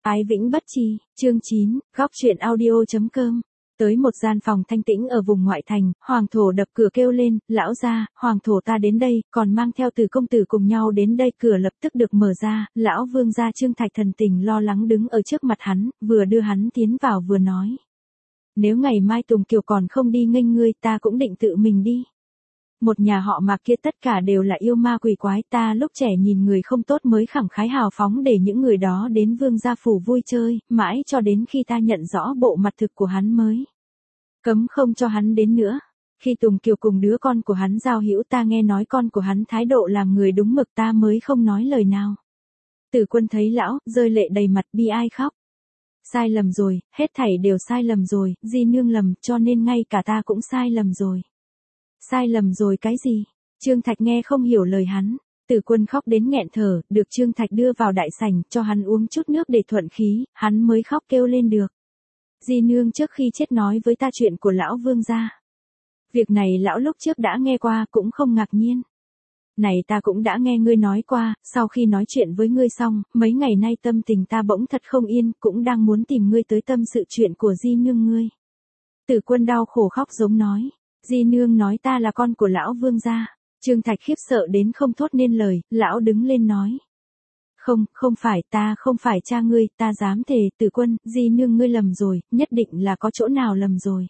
Ái Vĩnh Bất Chi, chương 9, góc truyện audio.com. Tới một gian phòng thanh tĩnh ở vùng ngoại thành, Hoàng thổ đập cửa kêu lên, lão gia, Hoàng thổ ta đến đây, còn mang theo Từ công tử cùng nhau đến đây. Cửa lập tức được mở ra, lão vương gia Trương Thạch thần tình lo lắng đứng ở trước mặt hắn, vừa đưa hắn tiến vào vừa nói. Nếu ngày mai Tùng Kiều còn không đi nghênh ngươi, ta cũng định tự mình đi. Một nhà họ Mạc kia tất cả đều là yêu ma quỷ quái, ta lúc trẻ nhìn người không tốt mới khẳng khái hào phóng để những người đó đến vương gia phủ vui chơi, mãi cho đến khi ta nhận rõ bộ mặt thực của hắn mới cấm không cho hắn đến nữa. Khi Tùng Kiều cùng đứa con của hắn giao hữu, ta nghe nói con của hắn thái độ làm người đúng mực, ta mới không nói lời nào. Tử Quân thấy lão, rơi lệ đầy mặt, bi ai khóc. Sai lầm rồi, hết thảy đều sai lầm rồi, di nương lầm, cho nên ngay cả ta cũng sai lầm rồi. Sai lầm rồi cái gì? Trương Thạch nghe không hiểu lời hắn. Tử Quân khóc đến nghẹn thở, được Trương Thạch đưa vào đại sảnh, cho hắn uống chút nước để thuận khí, hắn mới khóc kêu lên được. Di nương trước khi chết nói với ta chuyện của lão vương gia. Việc này lão lúc trước đã nghe qua, cũng không ngạc nhiên. Này ta cũng đã nghe ngươi nói qua, sau khi nói chuyện với ngươi xong, mấy ngày nay tâm tình ta bỗng thật không yên, cũng đang muốn tìm ngươi tới tâm sự chuyện của di nương ngươi. Tử Quân đau khổ khóc giống nói. Di nương nói ta là con của lão vương gia. Trương Thạch khiếp sợ đến không thốt nên lời, lão đứng lên nói. Không phải, ta không phải cha ngươi, ta dám thề. Tử Quân, di nương ngươi lầm rồi, nhất định là có chỗ nào lầm rồi.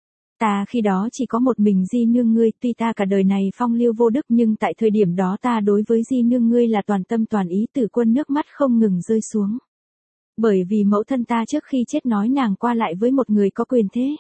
Ta khi đó chỉ có một mình di nương ngươi, tuy ta cả đời này phong lưu vô đức nhưng tại thời điểm đó ta đối với di nương ngươi là toàn tâm toàn ý. Tử Quân nước mắt không ngừng rơi xuống. Bởi vì mẫu thân ta trước khi chết nói nàng qua lại với một người có quyền thế.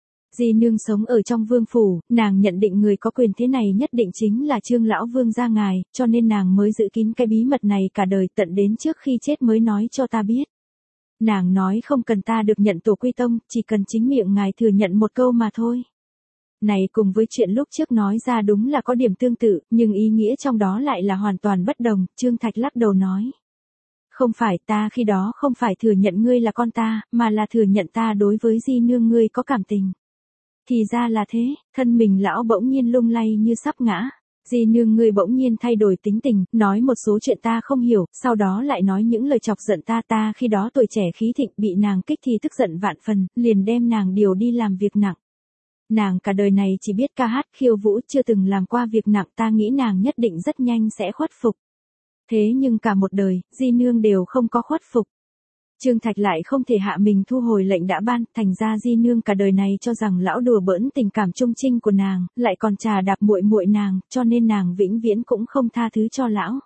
Di nương sống ở trong vương phủ, nàng nhận định người có quyền thế này nhất định chính là Trương lão vương gia ngài, cho nên nàng mới giữ kín cái bí mật này cả đời, tận đến trước khi chết mới nói cho ta biết. Nàng nói không cần ta được nhận tổ quy tông, chỉ cần chính miệng ngài thừa nhận một câu mà thôi. Này cùng với chuyện lúc trước nói ra đúng là có điểm tương tự, nhưng ý nghĩa trong đó lại là hoàn toàn bất đồng. Trương Thạch lắc đầu nói. Không phải, ta khi đó không phải thừa nhận ngươi là con ta, mà là thừa nhận ta đối với di nương ngươi có cảm tình. Thì ra là thế, thân mình lão bỗng nhiên lung lay như sắp ngã. Di nương ngươi bỗng nhiên thay đổi tính tình, nói một số chuyện ta không hiểu, sau đó lại nói những lời chọc giận ta khi đó tuổi trẻ khí thịnh bị nàng kích thì tức giận vạn phần, liền đem nàng điều đi làm việc nặng. Nàng cả đời này chỉ biết ca hát khiêu vũ, chưa từng làm qua việc nặng, ta nghĩ nàng nhất định rất nhanh sẽ khuất phục. Thế nhưng cả một đời, di nương đều không có khuất phục. Trương Thạch lại không thể hạ mình thu hồi lệnh đã ban, thành ra di nương cả đời này cho rằng lão đùa bỡn tình cảm trung trinh của nàng, lại còn trà đạp muội muội nàng, cho nên nàng vĩnh viễn cũng không tha thứ cho lão.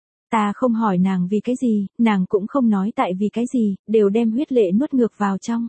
Ta không hỏi nàng vì cái gì, nàng cũng không nói tại vì cái gì, đều đem huyết lệ nuốt ngược vào trong.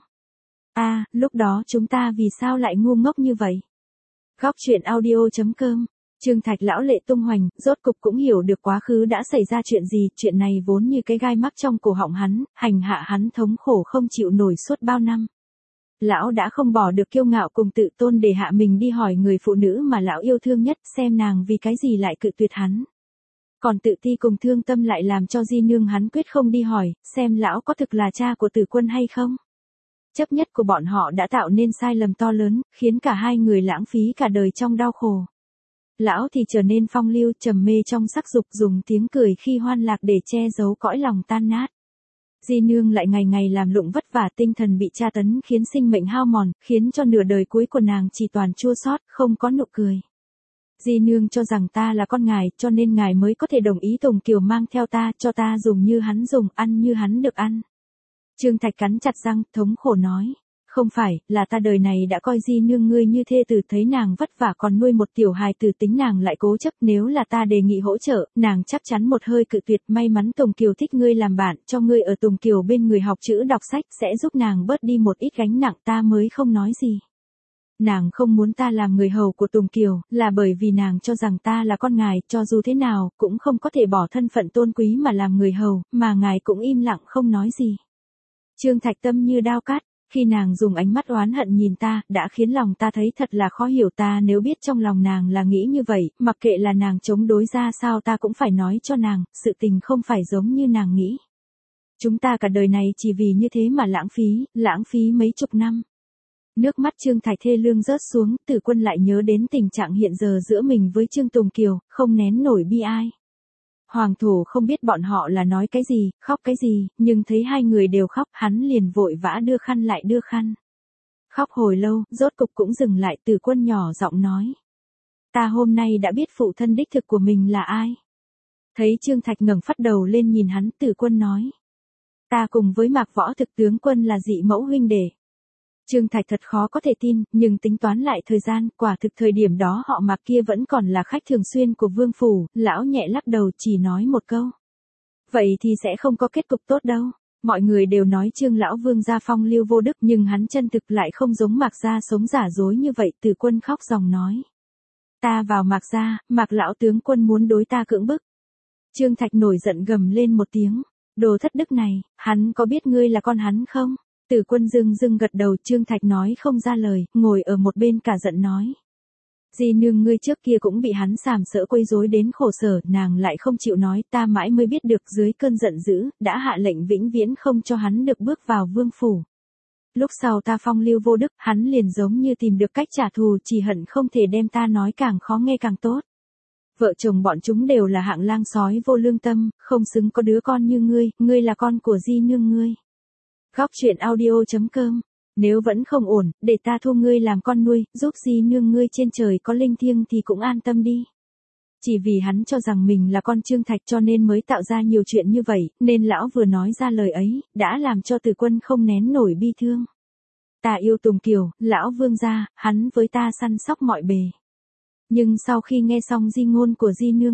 Lúc đó chúng ta vì sao lại ngu ngốc như vậy? Góc truyện audio.com. Trương Thạch lão lệ tung hoành, rốt cục cũng hiểu được quá khứ đã xảy ra chuyện gì, chuyện này vốn như cái gai mắc trong cổ họng hắn, hành hạ hắn thống khổ không chịu nổi suốt bao năm. Lão đã không bỏ được kiêu ngạo cùng tự tôn để hạ mình đi hỏi người phụ nữ mà lão yêu thương nhất, xem nàng vì cái gì lại cự tuyệt hắn. Còn tự ti cùng thương tâm lại làm cho di nương hắn quyết không đi hỏi, xem lão có thực là cha của Tử Quân hay không. Chấp nhất của bọn họ đã tạo nên sai lầm to lớn, khiến cả hai người lãng phí cả đời trong đau khổ. Lão thì trở nên phong lưu, trầm mê trong sắc dục, dùng tiếng cười khi hoan lạc để che giấu cõi lòng tan nát. Di nương lại ngày ngày làm lụng vất vả, tinh thần bị tra tấn khiến sinh mệnh hao mòn, khiến cho nửa đời cuối của nàng chỉ toàn chua xót, không có nụ cười. Di nương cho rằng ta là con ngài, cho nên ngài mới có thể đồng ý Tùng Kiều mang theo ta, cho ta dùng như hắn dùng, ăn như hắn được ăn. Trương Thạch cắn chặt răng, thống khổ nói. Không phải, là ta đời này đã coi di nương ngươi như thê tử, thấy nàng vất vả còn nuôi một tiểu hài tử, tính nàng lại cố chấp, nếu là ta đề nghị hỗ trợ, nàng chắc chắn một hơi cự tuyệt. May mắn Tùng Kiều thích ngươi làm bạn, cho ngươi ở Tùng Kiều bên người học chữ đọc sách, sẽ giúp nàng bớt đi một ít gánh nặng, ta mới không nói gì. Nàng không muốn ta làm người hầu của Tùng Kiều, là bởi vì nàng cho rằng ta là con ngài, cho dù thế nào, cũng không có thể bỏ thân phận tôn quý mà làm người hầu, mà ngài cũng im lặng không nói gì. Trương Thạch tâm như đao cát. Khi nàng dùng ánh mắt oán hận nhìn ta, đã khiến lòng ta thấy thật là khó hiểu. Ta nếu biết trong lòng nàng là nghĩ như vậy, mặc kệ là nàng chống đối ra sao ta cũng phải nói cho nàng, sự tình không phải giống như nàng nghĩ. Chúng ta cả đời này chỉ vì như thế mà lãng phí mấy chục năm. Nước mắt Trương Thạch thê lương rớt xuống, Tử Quân lại nhớ đến tình trạng hiện giờ giữa mình với Trương Tùng Kiều, không nén nổi bi ai. Hoàng thổ không biết bọn họ là nói cái gì, khóc cái gì, nhưng thấy hai người đều khóc, hắn liền vội vã đưa khăn lại đưa khăn. Khóc hồi lâu, rốt cục cũng dừng lại, Từ Quân nhỏ giọng nói. Ta hôm nay đã biết phụ thân đích thực của mình là ai. Thấy Trương Thạch ngẩng phát đầu lên nhìn hắn, Từ Quân nói. Ta cùng với Mạc Võ Thực tướng quân là dị mẫu huynh đệ. Trương Thạch thật khó có thể tin, nhưng tính toán lại thời gian, quả thực thời điểm đó họ Mạc kia vẫn còn là khách thường xuyên của Vương Phủ, lão nhẹ lắc đầu chỉ nói một câu. Vậy thì sẽ không có kết cục tốt đâu. Mọi người đều nói Trương lão vương gia phong lưu vô đức, nhưng hắn chân thực lại không giống Mạc gia sống giả dối như vậy. Từ Quân khóc ròng nói. Ta vào Mạc gia, Mạc lão tướng quân muốn đối ta cưỡng bức. Trương Thạch nổi giận gầm lên một tiếng. Đồ thất đức này, hắn có biết ngươi là con hắn không? Từ Quân dưng dưng gật đầu. Trương Thạch nói không ra lời, ngồi ở một bên cả giận nói. Di nương ngươi trước kia cũng bị hắn sàm sỡ quấy rối đến khổ sở, nàng lại không chịu nói, ta mãi mới biết được, dưới cơn giận dữ, đã hạ lệnh vĩnh viễn không cho hắn được bước vào Vương Phủ. Lúc sau ta phong lưu vô đức, hắn liền giống như tìm được cách trả thù, chỉ hận không thể đem ta nói càng khó nghe càng tốt. Vợ chồng bọn chúng đều là hạng lang sói vô lương tâm, không xứng có đứa con như ngươi là con của di nương ngươi. Góc truyện audio.com. Nếu vẫn không ổn, để ta thu ngươi làm con nuôi, giúp di nương ngươi trên trời có linh thiêng thì cũng an tâm đi. Chỉ vì hắn cho rằng mình là con Trương Thạch cho nên mới tạo ra nhiều chuyện như vậy, nên lão vừa nói ra lời ấy, đã làm cho Từ Quân không nén nổi bi thương. Ta yêu Tùng Kiều, lão vương gia, hắn với ta săn sóc mọi bề. Nhưng sau khi nghe xong di ngôn của di nương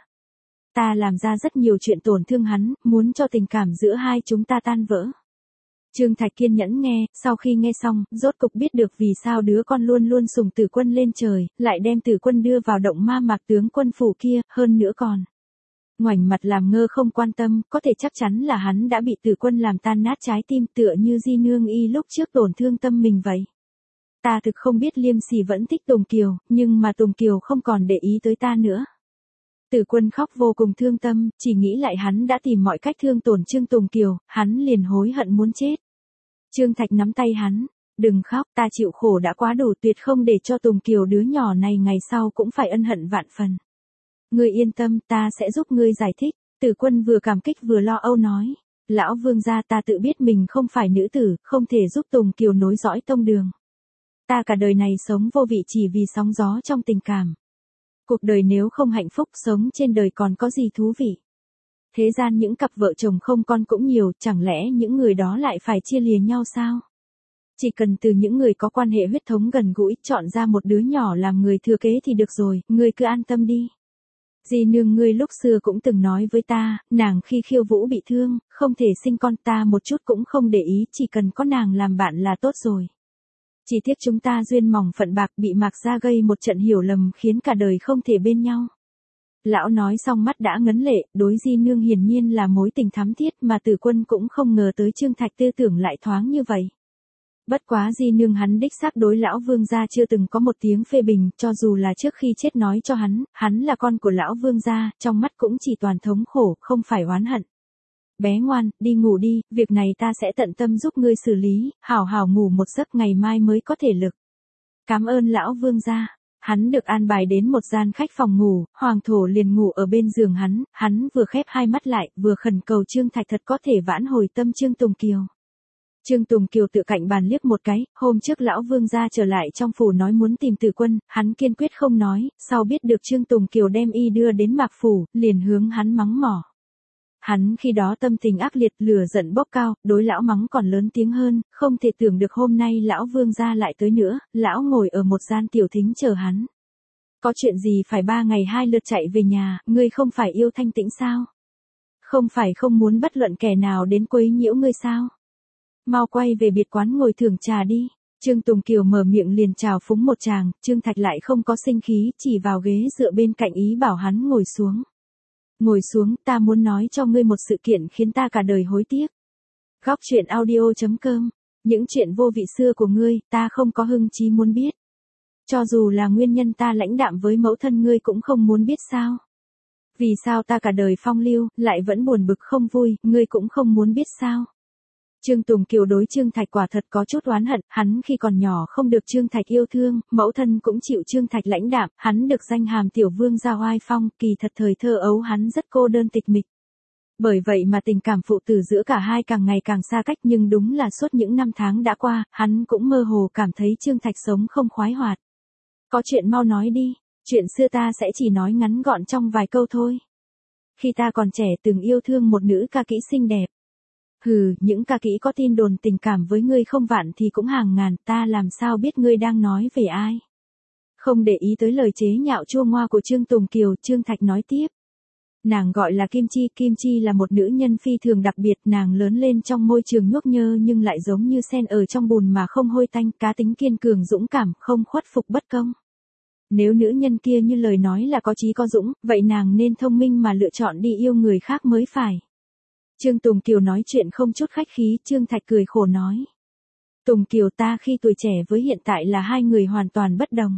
ta làm ra rất nhiều chuyện tổn thương hắn, muốn cho tình cảm giữa hai chúng ta tan vỡ. Trương Thạch kiên nhẫn nghe, sau khi nghe xong, rốt cục biết được vì sao đứa con luôn luôn sùng Từ Quân lên trời, lại đem Từ Quân đưa vào động ma Mạc tướng quân phủ kia, hơn nữa còn. Ngoảnh mặt làm ngơ không quan tâm, có thể chắc chắn là hắn đã bị Từ Quân làm tan nát trái tim, tựa như di nương y lúc trước tổn thương tâm mình vậy. Ta thực không biết Liêm Sỉ vẫn thích Tùng Kiều, nhưng mà Tùng Kiều không còn để ý tới ta nữa. Từ Quân khóc vô cùng thương tâm, chỉ nghĩ lại hắn đã tìm mọi cách thương tổn Trương Tùng Kiều, hắn liền hối hận muốn chết. Trương Thạch nắm tay hắn, đừng khóc, ta chịu khổ đã quá đủ, tuyệt không để cho Tùng Kiều đứa nhỏ này ngày sau cũng phải ân hận vạn phần. Ngươi yên tâm, ta sẽ giúp ngươi giải thích. Từ Quân vừa cảm kích vừa lo âu nói, lão vương gia, ta tự biết mình không phải nữ tử, không thể giúp Tùng Kiều nối dõi tông đường. Ta cả đời này sống vô vị chỉ vì sóng gió trong tình cảm. Cuộc đời nếu không hạnh phúc, sống trên đời còn có gì thú vị. Thế gian những cặp vợ chồng không con cũng nhiều, chẳng lẽ những người đó lại phải chia lìa nhau sao? Chỉ cần từ những người có quan hệ huyết thống gần gũi, chọn ra một đứa nhỏ làm người thừa kế thì được rồi, ngươi cứ an tâm đi. Di nương ngươi lúc xưa cũng từng nói với ta, nàng khi khiêu vũ bị thương, không thể sinh con, ta một chút cũng không để ý, chỉ cần có nàng làm bạn là tốt rồi. Chỉ tiếc chúng ta duyên mỏng phận bạc, bị Mạc gia gây một trận hiểu lầm khiến cả đời không thể bên nhau. Lão nói xong mắt đã ngấn lệ, đối di nương hiển nhiên là mối tình thắm thiết mà Từ Quân cũng không ngờ tới Trương Thạch tư tưởng lại thoáng như vậy. Bất quá di nương hắn đích xác đối lão vương gia chưa từng có một tiếng phê bình, cho dù là trước khi chết nói cho hắn là con của lão vương gia, trong mắt cũng chỉ toàn thống khổ, không phải oán hận. Bé ngoan, đi ngủ đi, việc này ta sẽ tận tâm giúp ngươi xử lý, hảo hảo ngủ một giấc, ngày mai mới có thể lực. Cảm ơn lão vương gia. Hắn được an bài đến một gian khách phòng ngủ, Hoàng thổ liền ngủ ở bên giường hắn vừa khép hai mắt lại, vừa khẩn cầu Trương Thạch thật có thể vãn hồi tâm Trương Tùng Kiều. Trương Tùng Kiều tự cạnh bàn liếc một cái, hôm trước lão vương gia trở lại trong phủ nói muốn tìm Từ Quân, hắn kiên quyết không nói, sau biết được Trương Tùng Kiều đem y đưa đến Mạc phủ, liền hướng hắn mắng mỏ. Hắn khi đó tâm tình ác liệt, lửa giận bốc cao, đối lão mắng còn lớn tiếng hơn, không thể tưởng được hôm nay lão vương gia lại tới nữa, lão ngồi ở một gian tiểu thính chờ hắn. Có chuyện gì phải 3 ngày 2 lượt chạy về nhà, ngươi không phải yêu thanh tĩnh sao? Không phải không muốn bất luận kẻ nào đến quấy nhiễu ngươi sao? Mau quay về biệt quán ngồi thưởng trà đi. Trương Tùng Kiều mở miệng liền chào phúng một tràng, Trương Thạch lại không có sinh khí, chỉ vào ghế dựa bên cạnh ý bảo hắn ngồi xuống. Ngồi xuống, ta muốn nói cho ngươi một sự kiện khiến ta cả đời hối tiếc. Góc truyện audio.com. Những chuyện vô vị xưa của ngươi, ta không có hứng chí muốn biết. Cho dù là nguyên nhân ta lãnh đạm với mẫu thân ngươi cũng không muốn biết sao. Vì sao ta cả đời phong lưu, lại vẫn buồn bực không vui, ngươi cũng không muốn biết sao. Trương Tùng Kiều đối Trương Thạch quả thật có chút oán hận, hắn khi còn nhỏ không được Trương Thạch yêu thương, mẫu thân cũng chịu Trương Thạch lãnh đạm, hắn được danh hàm tiểu vương gia oai phong, kỳ thật thời thơ ấu hắn rất cô đơn tịch mịch. Bởi vậy mà tình cảm phụ tử giữa cả hai càng ngày càng xa cách, nhưng đúng là suốt những năm tháng đã qua, hắn cũng mơ hồ cảm thấy Trương Thạch sống không khoái hoạt. Có chuyện mau nói đi, chuyện xưa ta sẽ chỉ nói ngắn gọn trong vài câu thôi. Khi ta còn trẻ từng yêu thương một nữ ca kỹ xinh đẹp. Hừ, những ca kỹ có tin đồn tình cảm với ngươi không vạn thì cũng hàng ngàn, ta làm sao biết ngươi đang nói về ai. Không để ý tới lời chế nhạo chua ngoa của Trương Tùng Kiều, Trương Thạch nói tiếp. Nàng gọi là Kim Chi là một nữ nhân phi thường đặc biệt, nàng lớn lên trong môi trường nhuốc nhơ nhưng lại giống như sen ở trong bùn mà không hôi tanh, cá tính kiên cường dũng cảm, không khuất phục bất công. Nếu nữ nhân kia như lời nói là có chí có dũng, vậy nàng nên thông minh mà lựa chọn đi yêu người khác mới phải. Trương Tùng Kiều nói chuyện không chút khách khí, Trương Thạch cười khổ nói. Tùng Kiều, ta khi tuổi trẻ với hiện tại là hai người hoàn toàn bất đồng.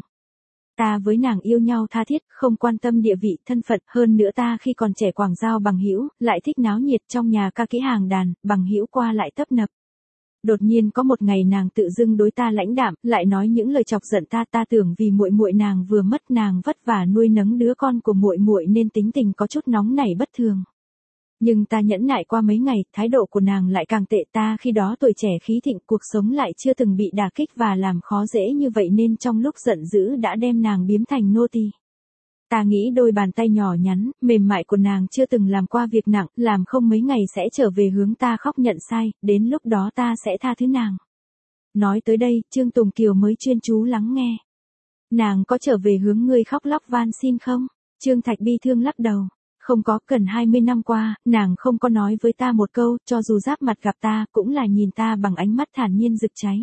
Ta với nàng yêu nhau tha thiết, không quan tâm địa vị, thân phận, hơn nữa ta khi còn trẻ quảng giao bằng hữu, lại thích náo nhiệt trong nhà ca kỹ hàng đàn, bằng hữu qua lại tấp nập. Đột nhiên có một ngày nàng tự dưng đối ta lãnh đạm, lại nói những lời chọc giận ta, ta tưởng vì muội muội nàng vừa mất, nàng vất vả nuôi nấng đứa con của muội muội nên tính tình có chút nóng nảy bất thường. Nhưng ta nhẫn nại qua mấy ngày, thái độ của nàng lại càng tệ, ta khi đó tuổi trẻ khí thịnh, cuộc sống lại chưa từng bị đả kích và làm khó dễ như vậy nên trong lúc giận dữ đã đem nàng biếm thành nô tỳ. Ta nghĩ đôi bàn tay nhỏ nhắn, mềm mại của nàng chưa từng làm qua việc nặng, làm không mấy ngày sẽ trở về hướng ta khóc nhận sai, đến lúc đó ta sẽ tha thứ nàng. Nói tới đây, Trương Tùng Kiều mới chuyên chú lắng nghe. Nàng có trở về hướng ngươi khóc lóc van xin không? Trương Thạch bi thương lắc đầu. Không có, gần 20 năm qua, nàng không có nói với ta một câu, cho dù giáp mặt gặp ta, cũng là nhìn ta bằng ánh mắt thản nhiên rực cháy.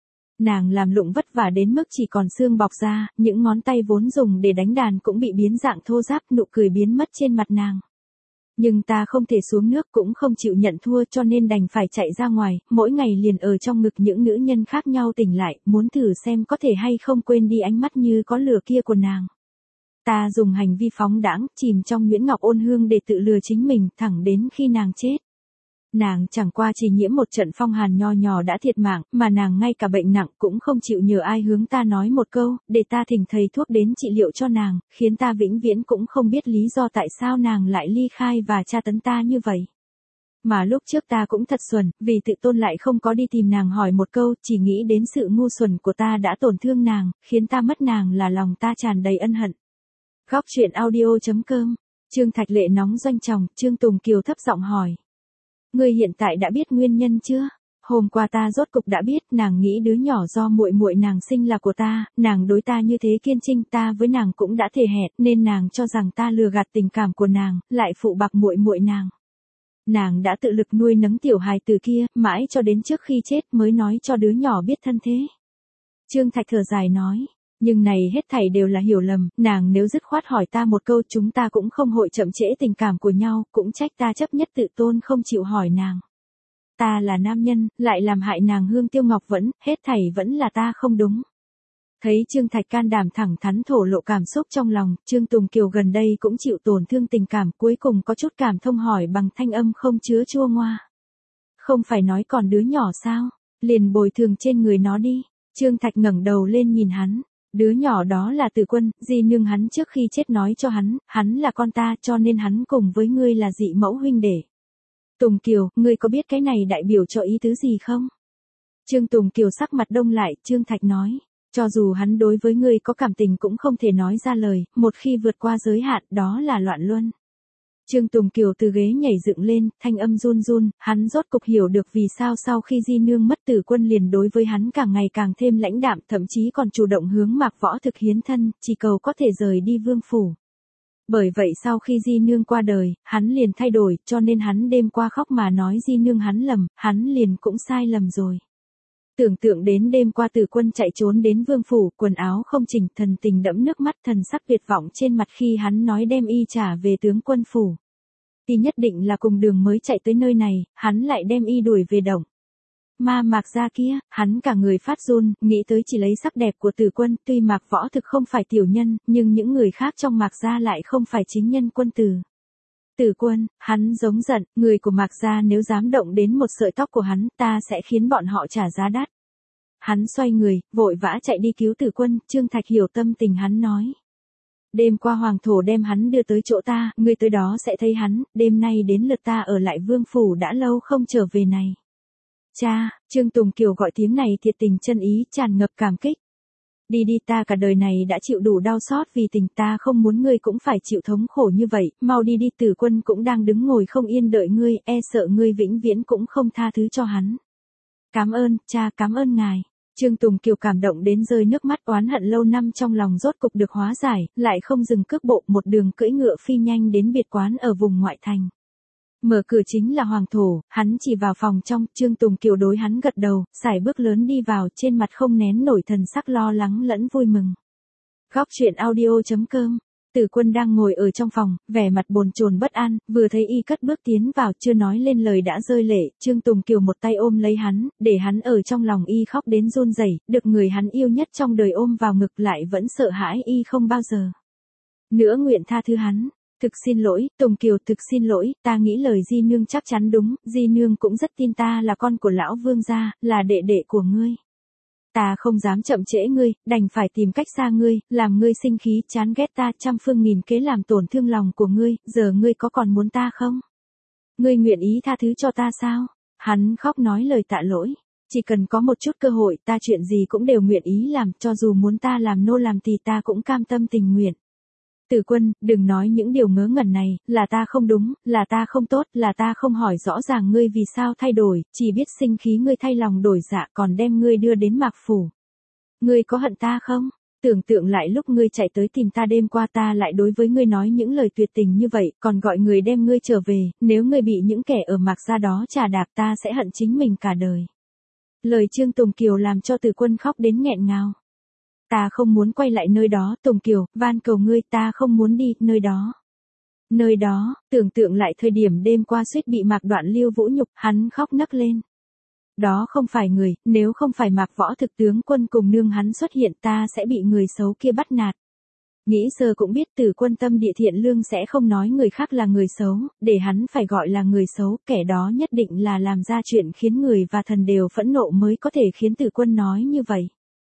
Nàng làm lụng vất vả đến mức chỉ còn xương bọc ra, những ngón tay vốn dùng để đánh đàn cũng bị biến dạng thô ráp, nụ cười biến mất trên mặt nàng. Nhưng ta không thể xuống nước cũng không chịu nhận thua cho nên đành phải chạy ra ngoài, mỗi ngày liền ở trong ngực những nữ nhân khác nhau tỉnh lại, muốn thử xem có thể hay không quên đi ánh mắt như có lửa kia của nàng. Ta dùng hành vi phóng đãng, chìm trong nhuyễn ngọc ôn hương để tự lừa chính mình, thẳng đến khi nàng chết. Nàng chẳng qua chỉ nhiễm một trận phong hàn nho nhỏ đã thiệt mạng, mà nàng ngay cả bệnh nặng cũng không chịu nhờ ai hướng ta nói một câu, để ta thỉnh thầy thuốc đến trị liệu cho nàng, khiến ta vĩnh viễn cũng không biết lý do tại sao nàng lại ly khai và tra tấn ta như vậy. Mà lúc trước ta cũng thật xuẩn, vì tự tôn lại không có đi tìm nàng hỏi một câu, chỉ nghĩ đến sự ngu xuẩn của ta đã tổn thương nàng, khiến ta mất nàng là lòng ta tràn đầy ân hận. Góc truyện audio.com, Trương Thạch lệ nóng doanh tròng, Trương Tùng Kiều thấp giọng hỏi. Ngươi hiện tại đã biết nguyên nhân chưa? Hôm qua ta rốt cục đã biết, nàng nghĩ đứa nhỏ do muội muội nàng sinh là của ta, nàng đối ta như thế kiên trinh, ta với nàng cũng đã thề hẹn, nên nàng cho rằng ta lừa gạt tình cảm của nàng, lại phụ bạc muội muội nàng. Nàng đã tự lực nuôi nấng tiểu hài từ kia, mãi cho đến trước khi chết mới nói cho đứa nhỏ biết thân thế. Trương Thạch thở dài nói. Nhưng này hết thảy đều là hiểu lầm, nàng nếu dứt khoát hỏi ta một câu chúng ta cũng không hội chậm trễ tình cảm của nhau, cũng trách ta chấp nhất tự tôn không chịu hỏi nàng. Ta là nam nhân, lại làm hại nàng Hương Tiêu Ngọc vẫn, hết thảy vẫn là ta không đúng. Thấy Trương Thạch can đảm thẳng thắn thổ lộ cảm xúc trong lòng, Trương Tùng Kiều gần đây cũng chịu tổn thương tình cảm, cuối cùng có chút cảm thông hỏi bằng thanh âm không chứa chua ngoa. Không phải nói còn đứa nhỏ sao, liền bồi thường trên người nó đi. Trương Thạch ngẩng đầu lên nhìn hắn. Đứa nhỏ đó là Từ Quân, di nương hắn trước khi chết nói cho hắn là con ta cho nên hắn cùng với ngươi là dị mẫu huynh đệ. Tùng Kiều, ngươi có biết cái này đại biểu cho ý tứ gì không? Trương Tùng Kiều sắc mặt đông lại, Trương Thạch nói, cho dù hắn đối với ngươi có cảm tình cũng không thể nói ra lời, một khi vượt qua giới hạn đó là loạn luân. Trương Tùng Kiều từ ghế nhảy dựng lên, thanh âm run run, hắn rốt cục hiểu được vì sao sau khi di nương mất Từ Quân liền đối với hắn càng ngày càng thêm lãnh đạm, thậm chí còn chủ động hướng Mạc Võ Thực hiến thân, chỉ cầu có thể rời đi vương phủ. Bởi vậy sau khi di nương qua đời, hắn liền thay đổi, cho nên hắn đêm qua khóc mà nói di nương hắn lầm, hắn liền cũng sai lầm rồi. Tưởng tượng đến đêm qua Từ Quân chạy trốn đến vương phủ, quần áo không chỉnh, thần tình đẫm nước mắt, thần sắc tuyệt vọng trên mặt khi hắn nói đem y trả về tướng quân phủ. Y nhất định là cùng đường mới chạy tới nơi này, hắn lại đem y đuổi về động. Ma Mạc gia kia, hắn cả người phát run, nghĩ tới chỉ lấy sắc đẹp của Từ Quân, tuy Mạc Võ Thực không phải tiểu nhân, nhưng những người khác trong Mạc gia lại không phải chính nhân quân tử. Tử Quân, hắn giống giận, người của Mạc gia nếu dám động đến một sợi tóc của hắn, ta sẽ khiến bọn họ trả giá đắt. Hắn xoay người, vội vã chạy đi cứu Tử Quân, Trương Thạch hiểu tâm tình hắn nói. Đêm qua hoàng thổ đem hắn đưa tới chỗ ta, ngươi tới đó sẽ thấy hắn, đêm nay đến lượt ta ở lại vương phủ đã lâu không trở về này. Cha, Trương Tùng Kiều gọi tiếng này thiệt tình chân ý, tràn ngập cảm kích. Đi đi, ta cả đời này đã chịu đủ đau xót vì tình, ta không muốn ngươi cũng phải chịu thống khổ như vậy, mau đi đi. Tử Quân cũng đang đứng ngồi không yên đợi ngươi, e sợ ngươi vĩnh viễn cũng không tha thứ cho hắn. Cảm ơn, cha, cảm ơn ngài. Trương Tùng Kiều cảm động đến rơi nước mắt, oán hận lâu năm trong lòng rốt cục được hóa giải, lại không dừng cước bộ, một đường cưỡi ngựa phi nhanh đến biệt quán ở vùng ngoại thành. Mở cửa chính là hoàng thổ, hắn chỉ vào phòng trong, Trương Tùng Kiều đối hắn gật đầu, sải bước lớn đi vào, trên mặt không nén nổi thần sắc lo lắng lẫn vui mừng. Góc truyện audio.com. Tử Quân đang ngồi ở trong phòng, vẻ mặt bồn chồn bất an, vừa thấy y cất bước tiến vào, chưa nói lên lời đã rơi lệ, Trương Tùng Kiều một tay ôm lấy hắn, để hắn ở trong lòng y khóc đến run rẩy, được người hắn yêu nhất trong đời ôm vào ngực lại vẫn sợ hãi y không bao giờ nữa nguyện tha thứ hắn. Thực xin lỗi, Tùng Kiều, thực xin lỗi, ta nghĩ lời Di Nương chắc chắn đúng, Di Nương cũng rất tin ta là con của lão vương gia, là đệ đệ của ngươi. Ta không dám chậm trễ ngươi, đành phải tìm cách xa ngươi, làm ngươi sinh khí, chán ghét ta, trăm phương nghìn kế làm tổn thương lòng của ngươi, giờ ngươi có còn muốn ta không? Ngươi nguyện ý tha thứ cho ta sao? Hắn khóc nói lời tạ lỗi. Chỉ cần có một chút cơ hội, ta chuyện gì cũng đều nguyện ý làm, cho dù muốn ta làm nô làm tỳ ta cũng cam tâm tình nguyện. Tử Quân, đừng nói những điều ngớ ngẩn này, là ta không đúng, là ta không tốt, là ta không hỏi rõ ràng ngươi vì sao thay đổi, chỉ biết sinh khí ngươi thay lòng đổi dạ còn đem ngươi đưa đến Mạc Phủ. Ngươi có hận ta không? Tưởng tượng lại lúc ngươi chạy tới tìm ta đêm qua ta lại đối với ngươi nói những lời tuyệt tình như vậy, còn gọi người đem ngươi trở về, nếu ngươi bị những kẻ ở Mạc gia đó trà đạp ta sẽ hận chính mình cả đời. Lời Trương Tùng Kiều làm cho Tử Quân khóc đến nghẹn ngào. Ta không muốn quay lại nơi đó, Tùng Kiều, van cầu ngươi, ta không muốn đi, nơi đó. Nơi đó, tưởng tượng lại thời điểm đêm qua suýt bị Mạc Đoạn Lưu vũ nhục, hắn khóc nấc lên. Đó không phải người, nếu không phải Mạc Võ Thực tướng quân cùng nương hắn xuất hiện ta sẽ bị người xấu kia bắt nạt. Nghĩ sơ cũng biết Tử Quân tâm địa thiện lương sẽ không nói người khác là người xấu, để hắn phải gọi là người xấu, kẻ đó nhất định là làm ra chuyện khiến người và thần đều phẫn nộ mới có thể khiến Tử Quân nói như vậy.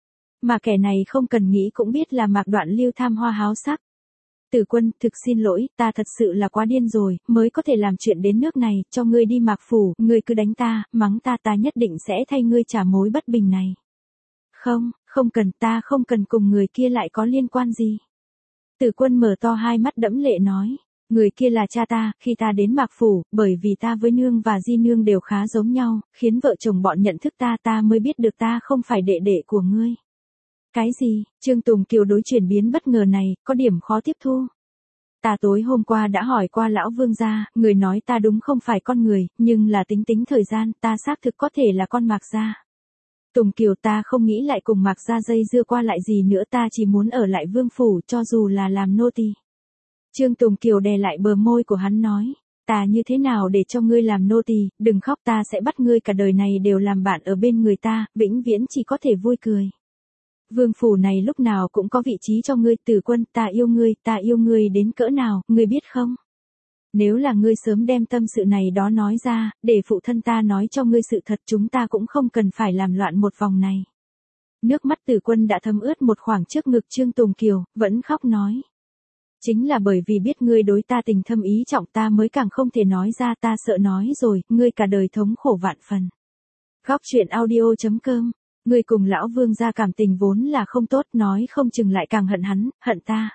Mà kẻ này không cần nghĩ cũng biết là Mạc Đoạn Lưu tham hoa háo sắc. Tử Quân, thực xin lỗi, ta thật sự là quá điên rồi, mới có thể làm chuyện đến nước này, cho ngươi đi Mạc Phủ, ngươi cứ đánh ta, mắng ta, ta nhất định sẽ thay ngươi trả mối bất bình này. Không, không cần, ta không cần cùng người kia lại có liên quan gì. Tử Quân mở to hai mắt đẫm lệ nói, người kia là cha ta, khi ta đến Mạc Phủ, bởi vì ta với nương và Di Nương đều khá giống nhau, khiến vợ chồng bọn nhận thức ta mới biết được ta không phải đệ đệ của ngươi. Cái gì? Trương Tùng Kiều đối chuyển biến bất ngờ này, có điểm khó tiếp thu. Ta tối hôm qua đã hỏi qua lão vương gia, người nói ta đúng không phải con người, nhưng là tính thời gian, ta xác thực có thể là con Mạc gia. Tùng Kiều, ta không nghĩ lại cùng Mạc gia dây dưa qua lại gì nữa, ta chỉ muốn ở lại vương phủ, cho dù là làm nô tỳ. Trương Tùng Kiều đè lại bờ môi của hắn nói, ta như thế nào để cho ngươi làm nô tỳ, đừng khóc, ta sẽ bắt ngươi cả đời này đều làm bạn ở bên người ta, vĩnh viễn chỉ có thể vui cười. Vương phủ này lúc nào cũng có vị trí cho ngươi. Tử Quân, ta yêu ngươi đến cỡ nào, ngươi biết không? Nếu là ngươi sớm đem tâm sự này đó nói ra, để phụ thân ta nói cho ngươi sự thật, chúng ta cũng không cần phải làm loạn một vòng này. Nước mắt Tử Quân đã thấm ướt một khoảng trước ngực Trương Tùng Kiều, vẫn khóc nói. Chính là bởi vì biết ngươi đối ta tình thâm ý trọng ta mới càng không thể nói ra, ta sợ nói rồi, ngươi cả đời thống khổ vạn phần. Góc truyện audio.com. Ngươi cùng lão vương gia cảm tình vốn là không tốt, nói không chừng lại càng hận hắn, hận ta.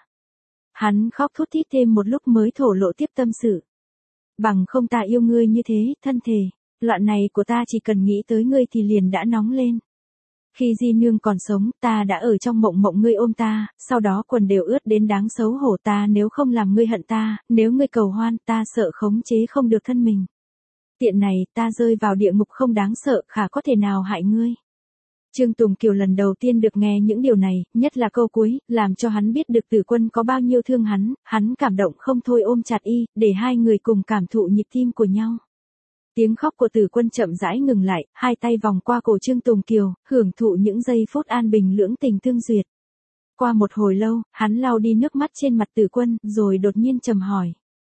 Hắn khóc thút thít thêm một lúc mới thổ lộ tiếp tâm sự. Bằng không ta yêu ngươi như thế, thân thể, loạn này của ta chỉ cần nghĩ tới ngươi thì liền đã nóng lên. Khi Di Nương còn sống, ta đã ở trong mộng ngươi ôm ta, sau đó quần đều ướt đến đáng xấu hổ, ta nếu không làm ngươi hận ta, nếu ngươi cầu hoan, ta sợ khống chế không được thân mình. Tiện này, ta rơi vào địa ngục không đáng sợ, khả có thể nào hại ngươi. Trương Tùng Kiều lần đầu tiên được nghe những điều này, nhất là câu cuối, làm cho hắn biết được Tử Quân có bao nhiêu thương hắn cảm động không thôi ôm chặt y, để hai người cùng cảm thụ nhịp tim của nhau. Tiếng khóc của Tử Quân chậm rãi ngừng lại, hai tay vòng qua cổ Trương Tùng Kiều, hưởng thụ những giây phút an bình lưỡng tình tương duyệt. Qua một hồi lâu, hắn lau đi nước mắt trên mặt Tử Quân, rồi đột nhiên trầm hỏi.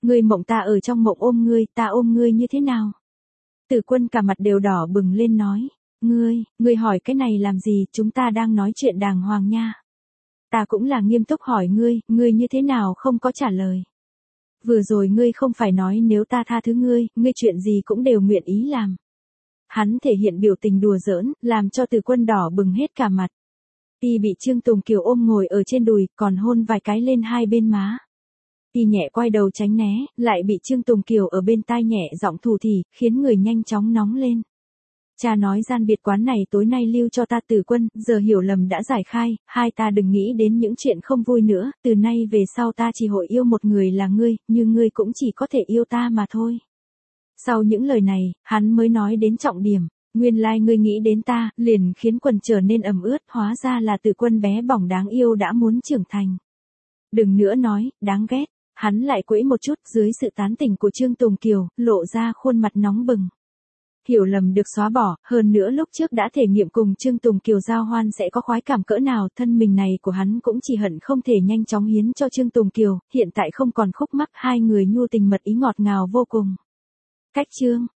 Ngươi mộng ta ở trong mộng ôm ngươi, ta ôm ngươi như thế nào? Từ Quân cả mặt đều đỏ bừng lên nói. Ngươi hỏi cái này làm gì, chúng ta đang nói chuyện đàng hoàng nha. Ta cũng là nghiêm túc hỏi ngươi như thế nào không có trả lời. Vừa rồi ngươi không phải nói nếu ta tha thứ ngươi chuyện gì cũng đều nguyện ý làm. Hắn thể hiện biểu tình đùa giỡn, làm cho Từ Quân đỏ bừng hết cả mặt. Y bị Trương Tùng Kiều ôm ngồi ở trên đùi, còn hôn vài cái lên hai bên má. Y nhẹ quay đầu tránh né, lại bị Trương Tùng Kiều ở bên tai nhẹ giọng thủ thỉ, khiến người nhanh chóng nóng lên. Cha nói gian biệt quán này tối nay lưu cho ta Từ Quân, giờ hiểu lầm đã giải khai, hai ta đừng nghĩ đến những chuyện không vui nữa, từ nay về sau ta chỉ hội yêu một người là ngươi, nhưng ngươi cũng chỉ có thể yêu ta mà thôi. Sau những lời này, hắn mới nói đến trọng điểm, nguyên lai ngươi nghĩ đến ta, liền khiến quần trở nên ẩm ướt, hóa ra là Từ Quân bé bỏng đáng yêu đã muốn trưởng thành. Đừng nữa nói, đáng ghét, hắn lại quẫy một chút dưới sự tán tỉnh của Trương Tùng Kiều, lộ ra khuôn mặt nóng bừng. Hiểu lầm được xóa bỏ, hơn nữa lúc trước đã thể nghiệm cùng Trương Tùng Kiều giao hoan sẽ có khoái cảm cỡ nào, thân mình này của hắn cũng chỉ hận không thể nhanh chóng hiến cho Trương Tùng Kiều, hiện tại không còn khúc mắc, hai người nhu tình mật ý ngọt ngào vô cùng. Cách chương